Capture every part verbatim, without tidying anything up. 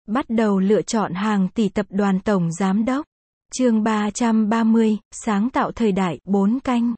Bắt đầu lựa chọn hàng tỷ tập đoàn tổng giám đốc. Chương ba trăm ba mươi, sáng tạo thời đại, bốn canh.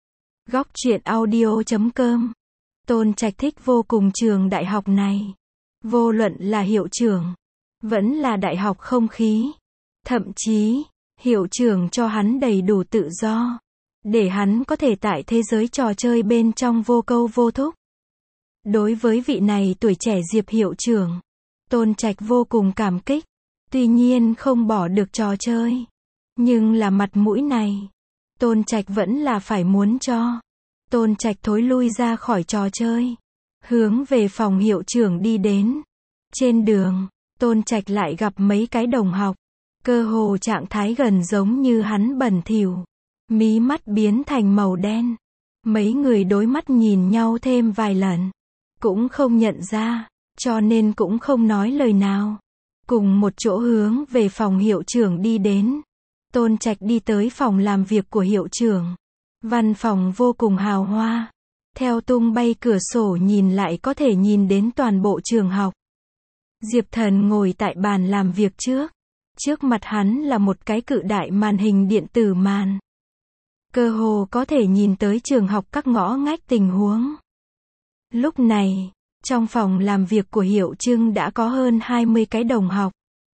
Góc truyện audio chấm com. Tôn Trạch thích vô cùng trường đại học này. Vô luận là hiệu trưởng, vẫn là đại học không khí. Thậm chí, hiệu trưởng cho hắn đầy đủ tự do, để hắn có thể tại thế giới trò chơi bên trong vô câu vô thúc. Đối với vị này tuổi trẻ Diệp hiệu trưởng, Tôn Trạch vô cùng cảm kích. Tuy nhiên không bỏ được trò chơi, nhưng là mặt mũi này, Tôn Trạch vẫn là phải muốn cho. Tôn Trạch thối lui ra khỏi trò chơi, hướng về phòng hiệu trưởng đi đến. Trên đường, Tôn Trạch lại gặp mấy cái đồng học, cơ hồ trạng thái gần giống như hắn bẩn thỉu, mí mắt biến thành màu đen. Mấy người đối mắt nhìn nhau thêm vài lần, cũng không nhận ra, cho nên cũng không nói lời nào. Cùng một chỗ hướng về phòng hiệu trưởng đi đến. Tôn Trạch đi tới phòng làm việc của hiệu trưởng. Văn phòng vô cùng hào hoa. Theo tung bay cửa sổ nhìn lại có thể nhìn đến toàn bộ trường học. Diệp Thần ngồi tại bàn làm việc trước. Trước mặt hắn là một cái cự đại màn hình điện tử màn. Cơ hồ có thể nhìn tới trường học các ngõ ngách tình huống. Lúc này, trong phòng làm việc của hiệu trưởng đã có hơn hai mươi cái đồng học.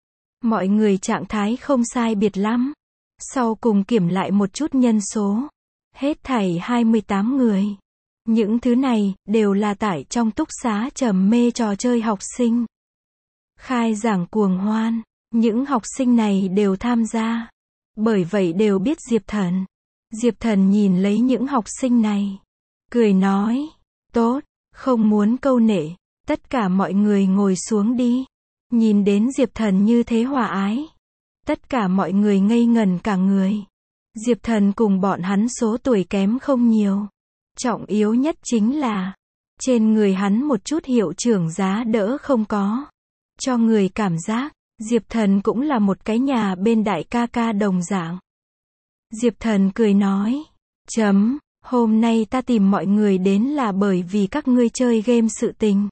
Mọi người trạng thái không sai biệt lắm. Sau cùng kiểm lại một chút nhân số. Hết thảy hai mươi tám người. Những thứ này, đều là tại trong túc xá trầm mê trò chơi học sinh. Khai giảng cuồng hoan. Những học sinh này đều tham gia. Bởi vậy đều biết Diệp Thần. Diệp Thần nhìn lấy những học sinh này. Cười nói. Tốt, không muốn câu nệ. Tất cả mọi người ngồi xuống đi. Nhìn đến Diệp Thần như thế hòa ái. Tất cả mọi người ngây ngẩn cả người. Diệp Thần cùng bọn hắn số tuổi kém không nhiều. Trọng yếu nhất chính là, trên người hắn một chút hiệu trưởng giá đỡ không có. Cho người cảm giác, Diệp Thần cũng là một cái nhà bên đại ca ca đồng dạng. Diệp Thần cười nói, chấm, hôm nay ta tìm mọi người đến là bởi vì các ngươi chơi game sự tình.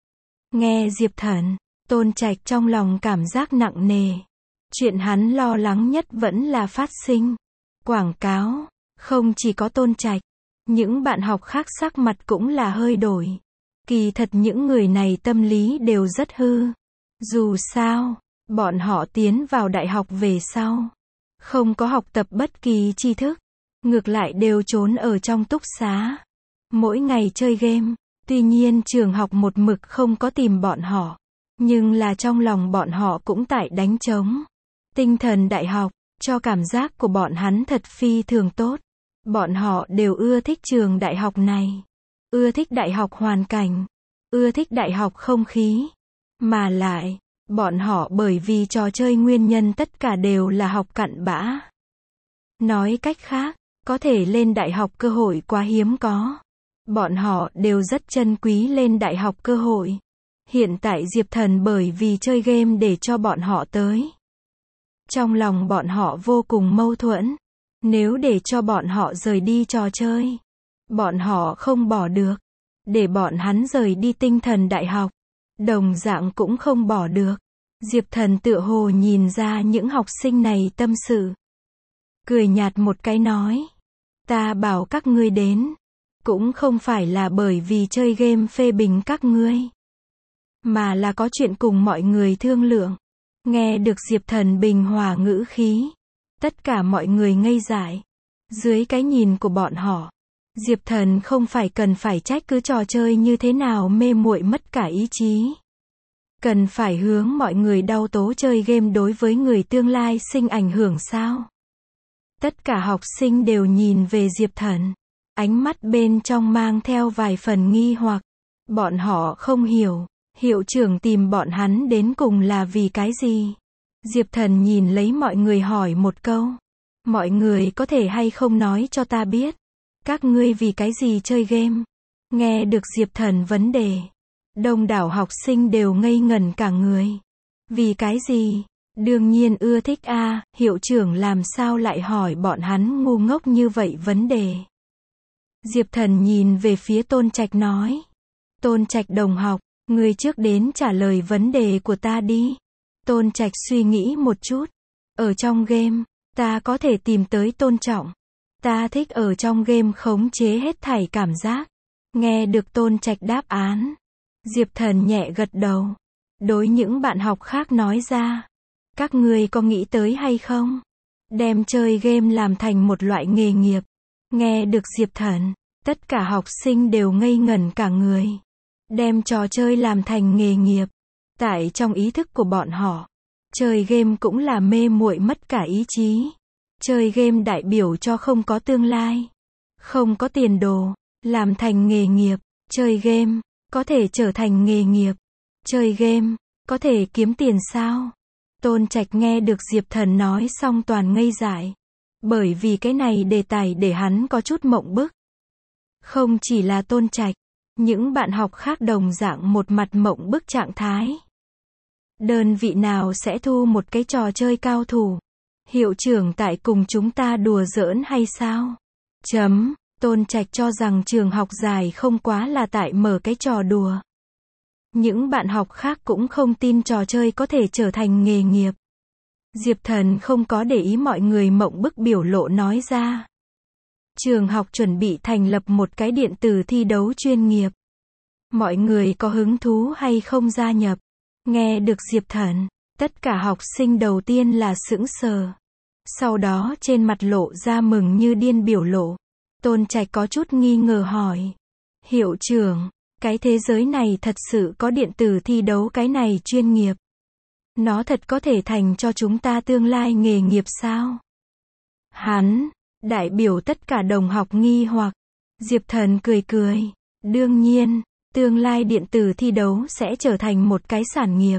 Nghe Diệp Thần, Tôn Trạch trong lòng cảm giác nặng nề. Chuyện hắn lo lắng nhất vẫn là phát sinh. Quảng cáo, không chỉ có Tôn Trạch. Những bạn học khác sắc mặt cũng là hơi đổi. Kỳ thật những người này tâm lý đều rất hư. Dù sao, bọn họ tiến vào đại học về sau. Không có học tập bất kỳ tri thức. Ngược lại đều trốn ở trong túc xá. Mỗi ngày chơi game. Tuy nhiên trường học một mực không có tìm bọn họ. Nhưng là trong lòng bọn họ cũng tại đánh trống. Tinh thần đại học, cho cảm giác của bọn hắn thật phi thường tốt. Bọn họ đều ưa thích trường đại học này. Ưa thích đại học hoàn cảnh. Ưa thích đại học không khí. Mà lại, bọn họ bởi vì trò chơi nguyên nhân tất cả đều là học cặn bã. Nói cách khác, có thể lên đại học cơ hội quá hiếm có. Bọn họ đều rất trân quý lên đại học cơ hội. Hiện tại Diệp Thần bởi vì chơi game để cho bọn họ tới. Trong lòng bọn họ vô cùng mâu thuẫn. Nếu để cho bọn họ rời đi trò chơi, bọn họ không bỏ được. Để bọn hắn rời đi tinh thần đại học, đồng dạng cũng không bỏ được. Diệp Thần tựa hồ nhìn ra những học sinh này tâm sự. Cười nhạt một cái nói. Ta bảo các ngươi đến. Cũng không phải là bởi vì chơi game phê bình các ngươi. Mà là có chuyện cùng mọi người thương lượng. Nghe được Diệp Thần bình hòa ngữ khí. Tất cả mọi người ngây dại. Dưới cái nhìn của bọn họ, Diệp Thần không phải cần phải trách cứ trò chơi như thế nào mê muội mất cả ý chí. Cần phải hướng mọi người đau tố chơi game đối với người tương lai sinh ảnh hưởng sao? Tất cả học sinh đều nhìn về Diệp Thần. Ánh mắt bên trong mang theo vài phần nghi hoặc. Bọn họ không hiểu. Hiệu trưởng tìm bọn hắn đến cùng là vì cái gì? Diệp Thần nhìn lấy mọi người hỏi một câu. Mọi người có thể hay không nói cho ta biết. Các ngươi vì cái gì chơi game? Nghe được Diệp Thần vấn đề. Đông đảo học sinh đều ngây ngẩn cả người. Vì cái gì? Đương nhiên ưa thích a, à, hiệu trưởng làm sao lại hỏi bọn hắn ngu ngốc như vậy vấn đề. Diệp Thần nhìn về phía Tôn Trạch nói. Tôn Trạch đồng học. Người trước đến trả lời vấn đề của ta đi. Tôn Trạch suy nghĩ một chút. Ở trong game, ta có thể tìm tới tôn trọng. Ta thích ở trong game khống chế hết thảy cảm giác. Nghe được Tôn Trạch đáp án, Diệp Thần nhẹ gật đầu. Đối những bạn học khác nói ra, các ngươi có nghĩ tới hay không? Đem chơi game làm thành một loại nghề nghiệp. Nghe được Diệp Thần, tất cả học sinh đều ngây ngẩn cả người. Đem trò chơi làm thành nghề nghiệp. Tại trong ý thức của bọn họ, chơi game cũng là mê muội mất cả ý chí. Chơi game đại biểu cho không có tương lai, không có tiền đồ. Làm thành nghề nghiệp, chơi game, có thể trở thành nghề nghiệp. Chơi game, có thể kiếm tiền sao? Tôn Trạch nghe được Diệp Thần nói xong toàn ngây dại. Bởi vì cái này đề tài để hắn có chút mộng bức. Không chỉ là Tôn Trạch, những bạn học khác đồng dạng một mặt mộng bức trạng thái. Đơn vị nào sẽ thu một cái trò chơi cao thủ? Hiệu trưởng tại cùng chúng ta đùa giỡn hay sao? Chấm. Tôn Trạch cho rằng trường học dài không quá là tại mở cái trò đùa. Những bạn học khác cũng không tin trò chơi có thể trở thành nghề nghiệp. Diệp Thần không có để ý mọi người mộng bức biểu lộ nói ra. Trường học chuẩn bị thành lập một cái điện tử thi đấu chuyên nghiệp. Mọi người có hứng thú hay không gia nhập? Nghe được Diệp Thần, tất cả học sinh đầu tiên là sững sờ. Sau đó trên mặt lộ ra mừng như điên biểu lộ. Tôn Trạch có chút nghi ngờ hỏi. Hiệu trưởng, cái thế giới này thật sự có điện tử thi đấu cái này chuyên nghiệp? Nó thật có thể thành cho chúng ta tương lai nghề nghiệp sao? Hắn, đại biểu tất cả đồng học nghi hoặc. Diệp Thần cười cười. Đương nhiên, tương lai điện tử thi đấu sẽ trở thành một cái sản nghiệp.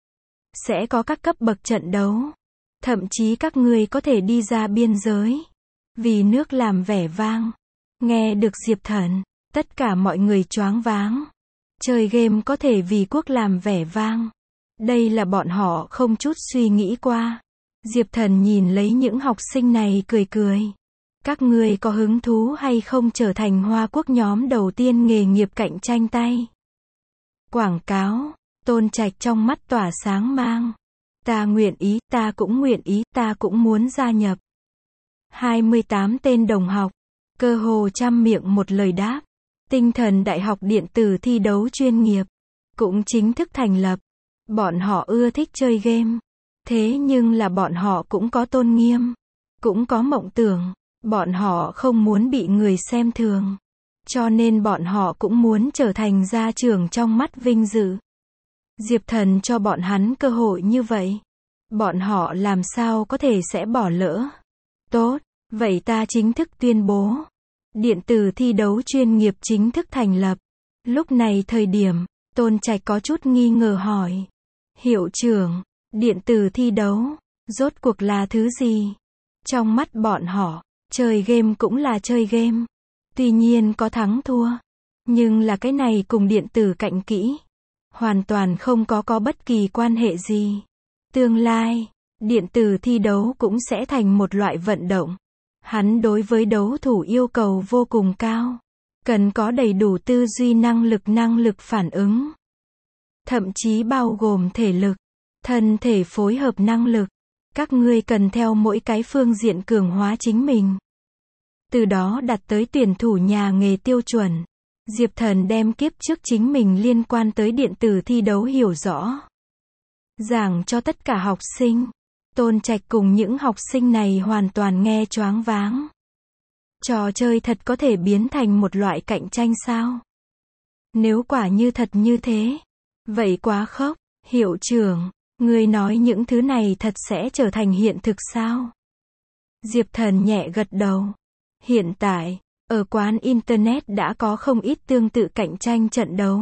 Sẽ có các cấp bậc trận đấu. Thậm chí các ngươi có thể đi ra biên giới. Vì nước làm vẻ vang. Nghe được Diệp Thần, tất cả mọi người choáng váng. Chơi game có thể vì quốc làm vẻ vang. Đây là bọn họ không chút suy nghĩ qua. Diệp Thần nhìn lấy những học sinh này cười cười. Các ngươi có hứng thú hay không trở thành Hoa Quốc nhóm đầu tiên nghề nghiệp cạnh tranh tay? Quảng cáo. Tôn Trạch trong mắt tỏa sáng mang. Ta nguyện ý, ta cũng nguyện ý, ta cũng muốn gia nhập. hai mươi tám tên đồng học, cơ hồ trăm miệng một lời đáp. Tinh Thần Đại học điện tử thi đấu chuyên nghiệp cũng chính thức thành lập. Bọn họ ưa thích chơi game. Thế nhưng là bọn họ cũng có tôn nghiêm, cũng có mộng tưởng. Bọn họ không muốn bị người xem thường. Cho nên bọn họ cũng muốn trở thành gia trưởng trong mắt vinh dự. Diệp Thần cho bọn hắn cơ hội như vậy. Bọn họ làm sao có thể sẽ bỏ lỡ. Tốt, vậy ta chính thức tuyên bố. Điện tử thi đấu chuyên nghiệp chính thức thành lập. Lúc này thời điểm, Tôn Trạch có chút nghi ngờ hỏi. Hiệu trưởng, điện tử thi đấu, rốt cuộc là thứ gì? Trong mắt bọn họ, chơi game cũng là chơi game. Tuy nhiên có thắng thua. Nhưng là cái này cùng điện tử cạnh kỹ. Hoàn toàn không có có bất kỳ quan hệ gì. Tương lai, điện tử thi đấu cũng sẽ thành một loại vận động. Hắn đối với đấu thủ yêu cầu vô cùng cao. Cần có đầy đủ tư duy năng lực năng lực phản ứng. Thậm chí bao gồm thể lực, thân thể phối hợp năng lực. Các ngươi cần theo mỗi cái phương diện cường hóa chính mình. Từ đó đặt tới tuyển thủ nhà nghề tiêu chuẩn. Diệp Thần đem kiếp trước chính mình liên quan tới điện tử thi đấu hiểu rõ. Giảng cho tất cả học sinh. Tôn Trạch cùng những học sinh này hoàn toàn nghe choáng váng. Trò chơi thật có thể biến thành một loại cạnh tranh sao? Nếu quả như thật như thế, vậy quá khốc. Hiệu trưởng, người nói những thứ này thật sẽ trở thành hiện thực sao? Diệp Thần nhẹ gật đầu. Hiện tại, ở quán Internet đã có không ít tương tự cạnh tranh trận đấu.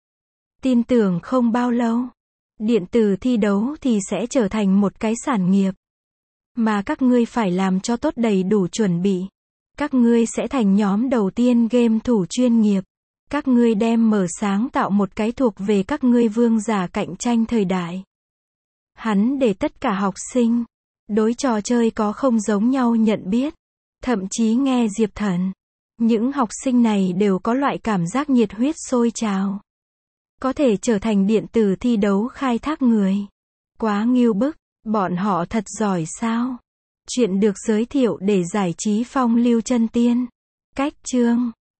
Tin tưởng không bao lâu, điện tử thi đấu thì sẽ trở thành một cái sản nghiệp. Mà các ngươi phải làm cho tốt đầy đủ chuẩn bị. Các ngươi sẽ thành nhóm đầu tiên game thủ chuyên nghiệp. Các ngươi đem mở sáng tạo một cái thuộc về các ngươi vương giả cạnh tranh thời đại. Hắn để tất cả học sinh, đối trò chơi có không giống nhau nhận biết. Thậm chí nghe Diệp Thần. Những học sinh này đều có loại cảm giác nhiệt huyết sôi trào. Có thể trở thành điện tử thi đấu khai thác người. Quá ngưu bức, bọn họ thật giỏi sao? Chuyện được giới thiệu để giải trí phong lưu chân tiên. Cách chương